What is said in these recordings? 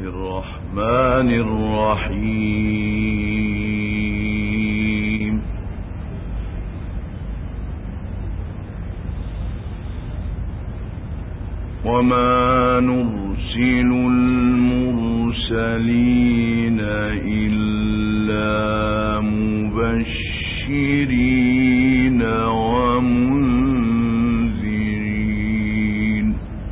الرحمن الرحيم. وما نرسل المرسلين إلا مبشرين ومنذرين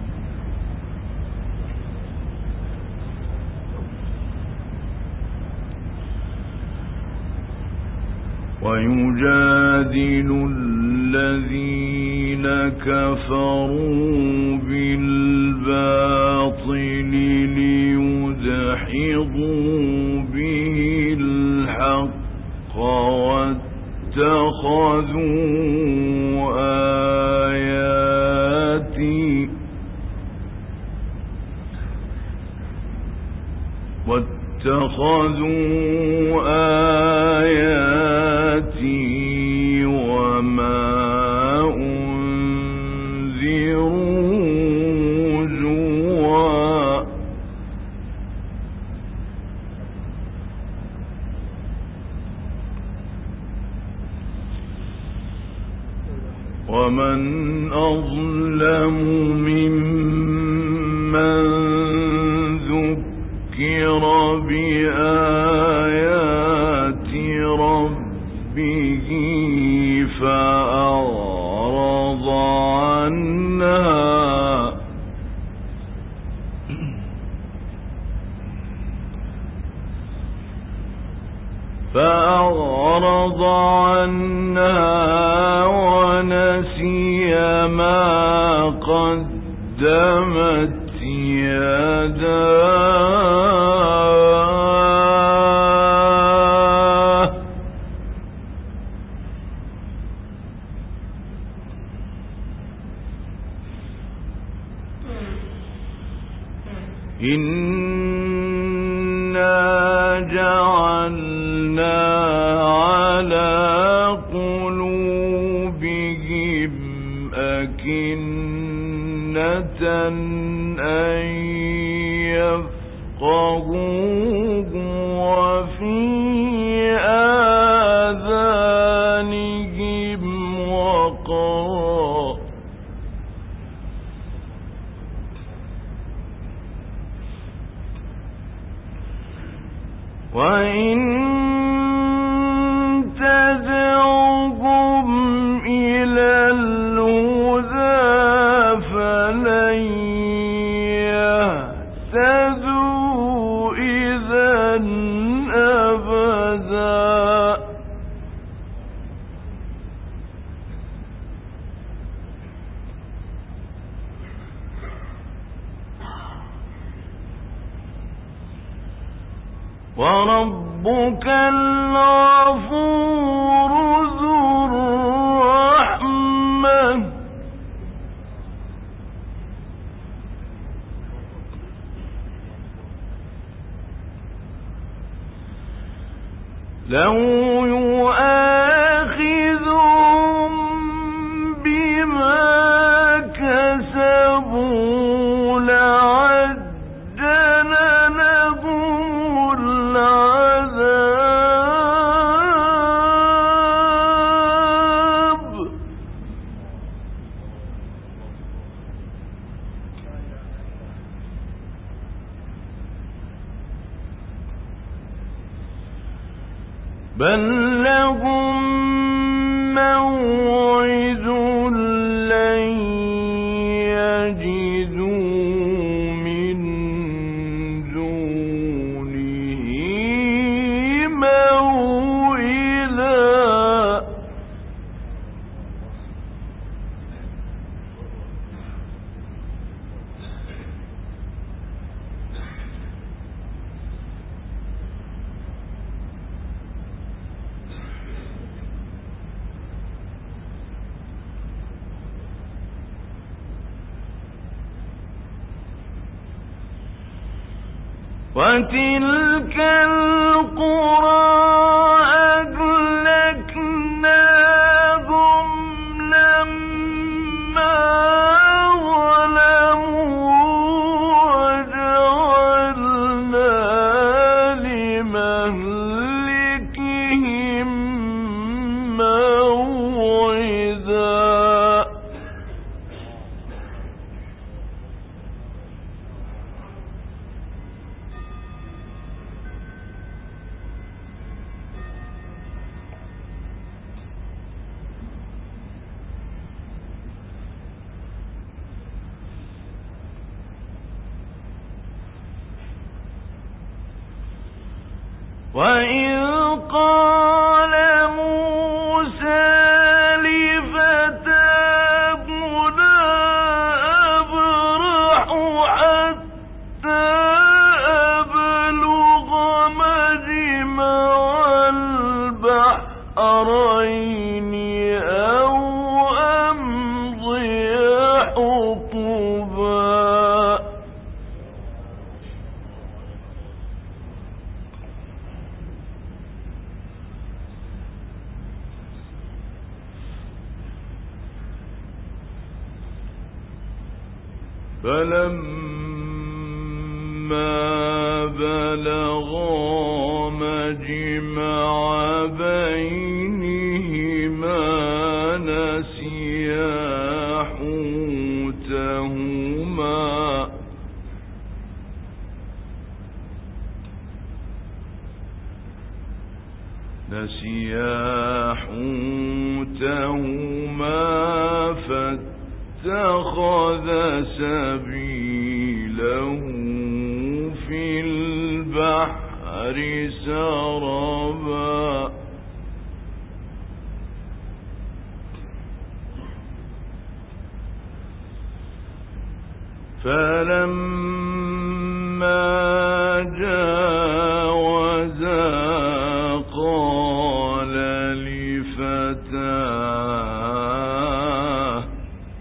ويجادل الذين كفروا بالباطل ليدحضوا به الحق واتخذوا آياتي وما أنذروا هزوا ومن أظلم ممن ذكر بآيات ربه فأعرض عنها ونسي ما قدمت يداه إنا جعلنا على قلوبهم أكنة أن يفقهوه وفي آذانهم وقرا وإن تدعهم إلى الهدى فلن يهتدوا إذا أبدا وربك الغفور ذو الرحمة لو يؤاخذهم بما كسبوا لعجل لهم العذاب بل لهم موعد لن يجدوا من دونه موئلا وتلك القرى أهلكناهم لما ظلموا وجعلنا وإذ قال موسى لفتاه لا أبرح حتى أبلغ مجمع البحرين أو أمضي حقبا. فلما بلغا مجمع بينهما نسيا حوتهما فاتخذ سبيله في البحر سربا. فلما جاوزا قال لفتاه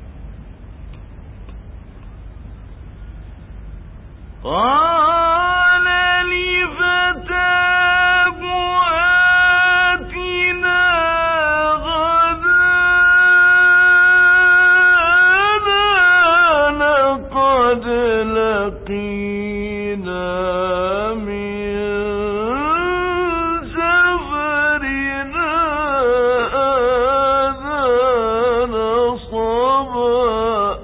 آتنا غداءنا لقد لقينا من سفرنا هذا نصبا.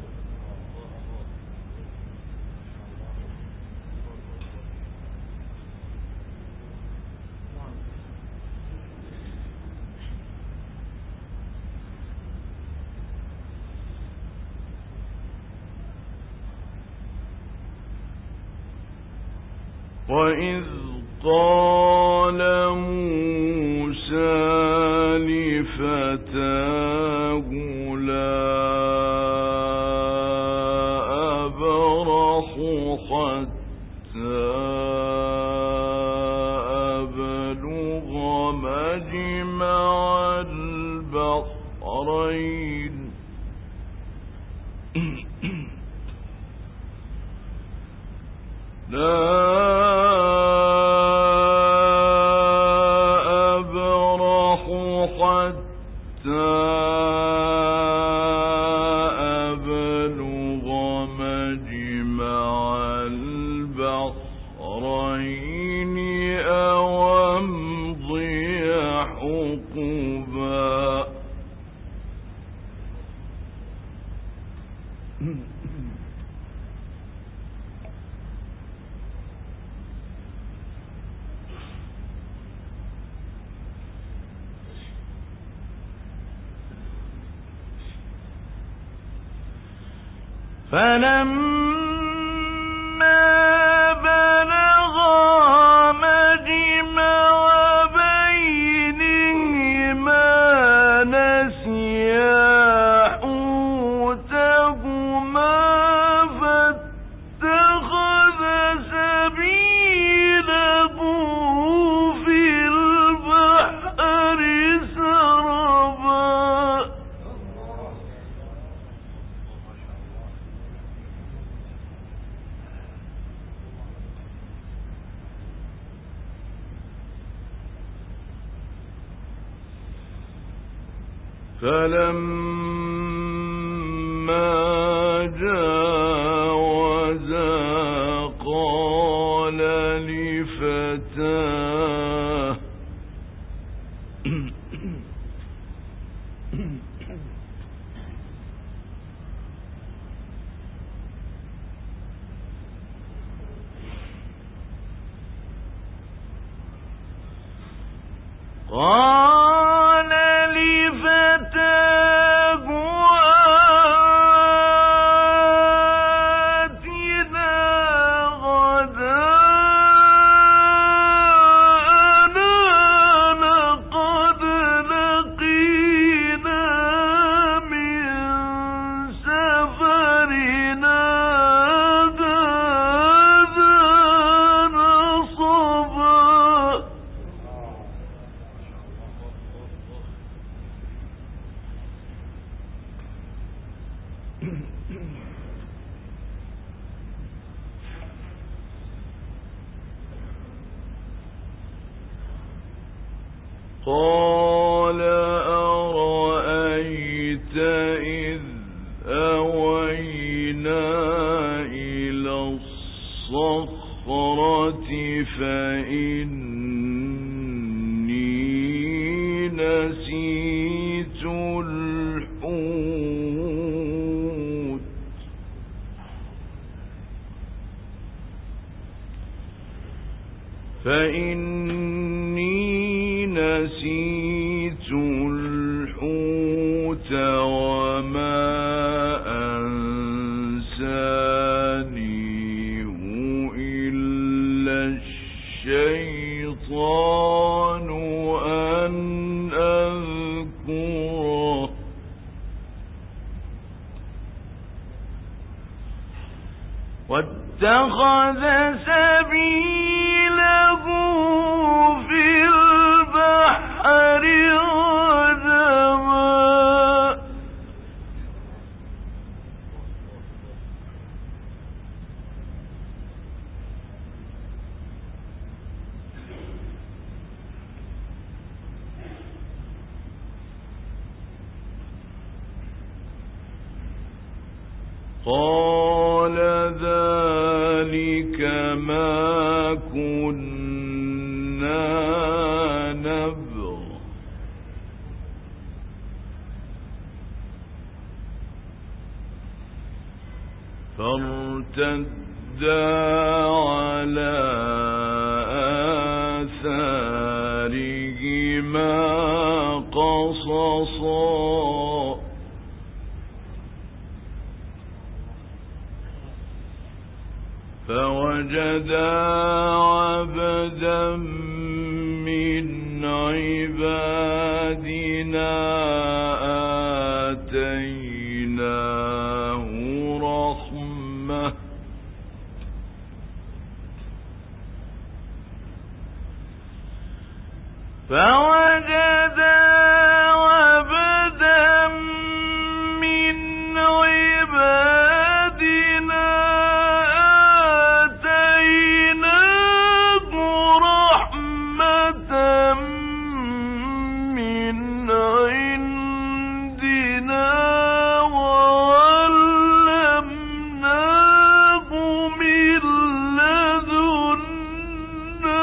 وإذ قال موسى لفتاه لا أبرح حتى أبلغ مجمع البحرين لا أبرح حتى أبلغ مجمع البحرين أو أمضي حقبا. فلما بلغا مجمع بينهما نسيا حوتهما فاتخذ سبيله في البحر سربا. فلما جاوزا قال لفتاه آتنا غداءنا قال أرأيت إذ أوينا إلى الصخرة فإني نسيت الحوت وما أنسانيه إلا الشيطان أن أذكره واتخذ سبيله في البحر عجبا قال ذلك ما كنا نبغ فارتدا على آثارهما قصصا فوجدا عبدا من عبادنا آتيناه رحمة من عندنا وعلمناه من لدنا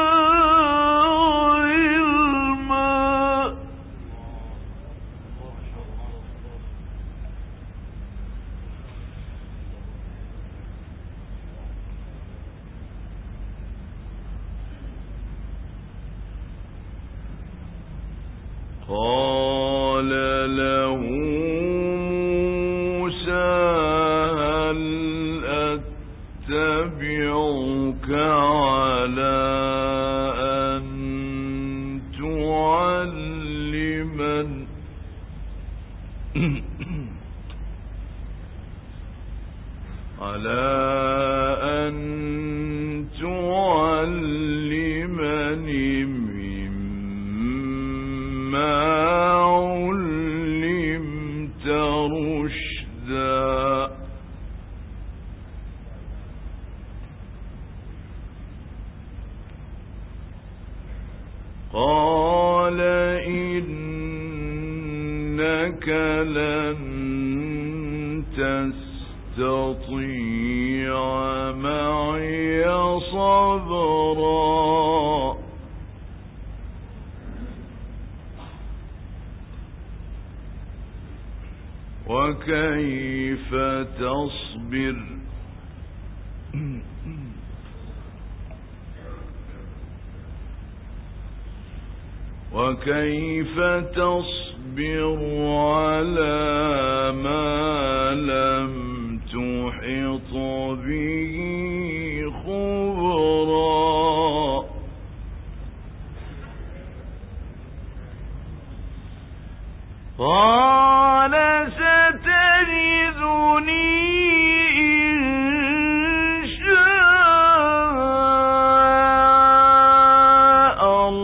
علما قال له موسى هل أتبعك على أن تعلمني مما علمت رشدا قال إنك لن تستطيع معي صبرا وكيف تصبر على ما لم تحط به خبرا قال ستجدني إن شاء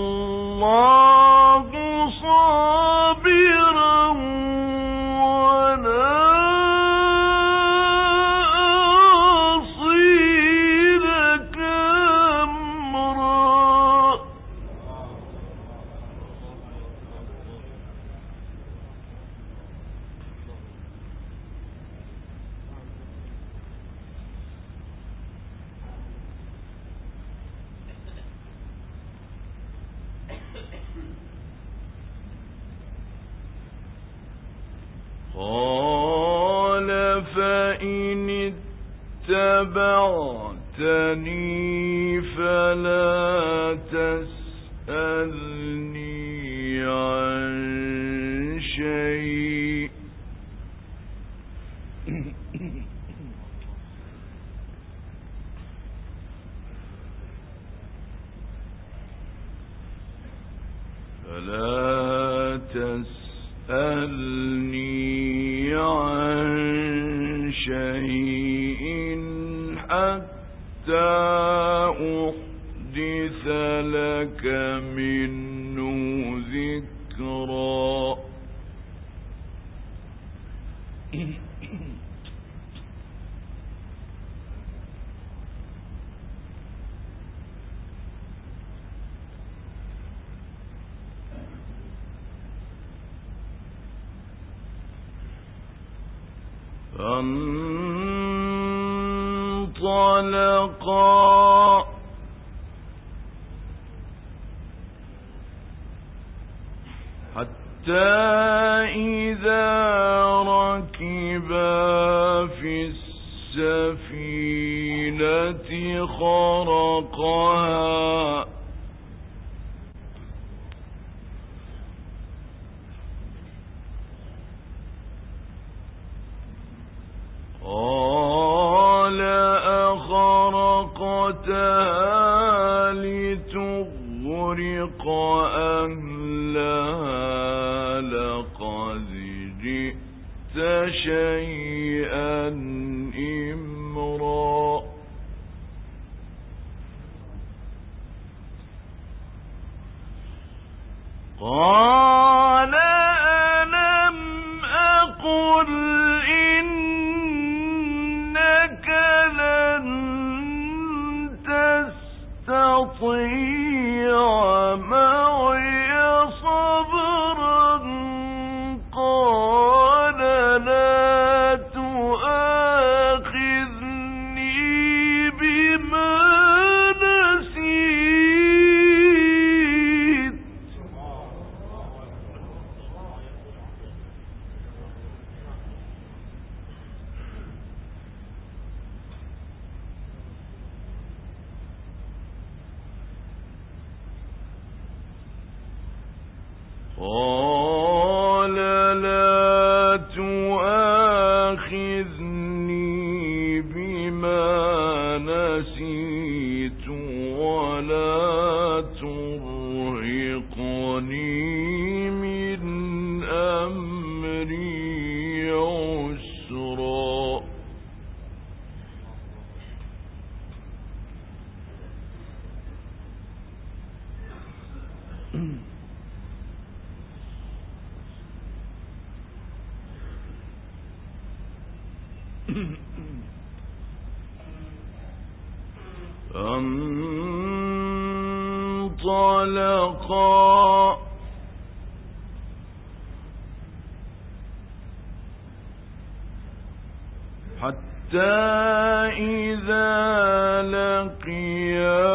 الله صابرا ولا فإن اتبعتني فلا تسألني عن شيء حتى أحدث لك منه ذكرا فانطلقا حتى إذا ركبا في السفينة خرقها قال أخرقتها لتغرق أهلها لقد جئت شيئا إمرا قال ألم أقل إنك لن تستطيع معي صبرا قال لا تؤاخذني بما نسيت قال لا تؤاخذني بما نسيت ولا ترهقني من أمري عسرا فانطلقا حتى إذا لقيا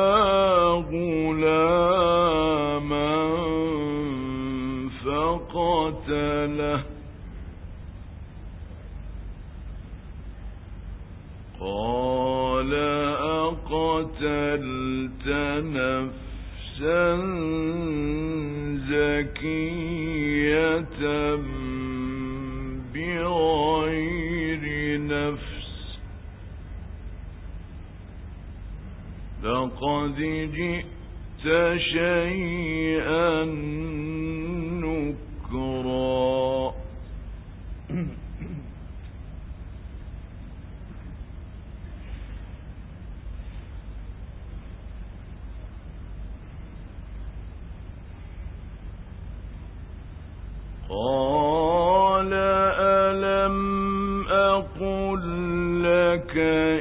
غلاما فقتله قال أقتلت نفسا زكية بغير نفس لقد جئت شيئا نكرا قال ألم أقل لك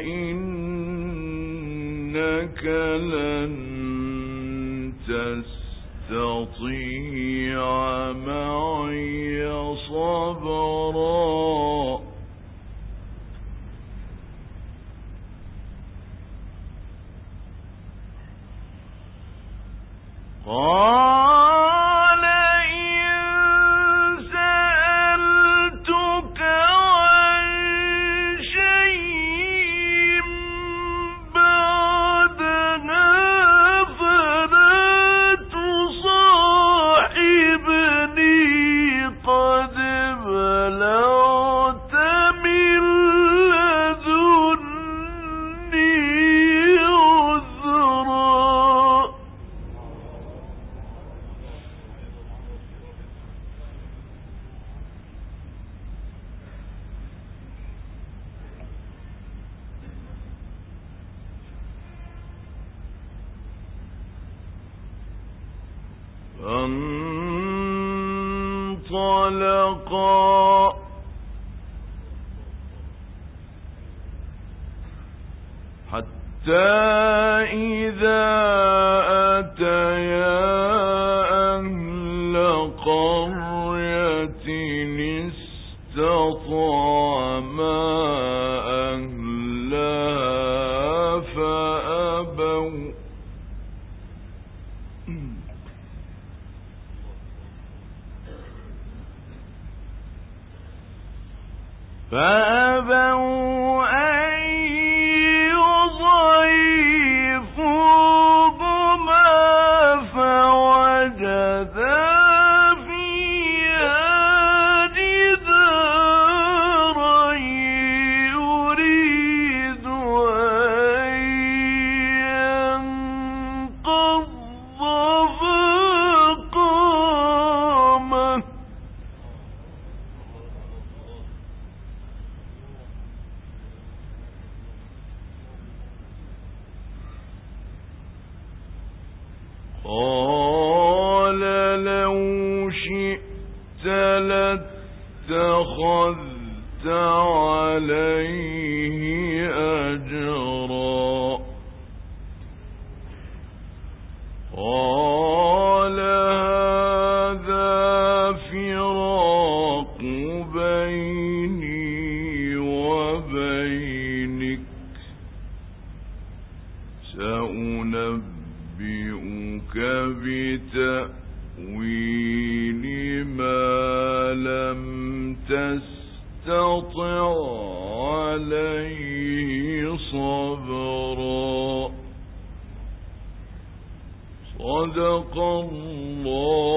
إنك لن تستطيع معي صبرا قال إن سألتك عن فانطلقا حتى إذا أتيا أهل قرية استطعما أهلها فأبوا أن يضيفوهما فوجدا فيها جدارا يريد أن ينقض فقامه قال لو شئت لاتخذت عليه أجرا قال هذا فراق بيني وبينك سأنبئك بتأويل ما لم تستطع عليه صبرا صدق الله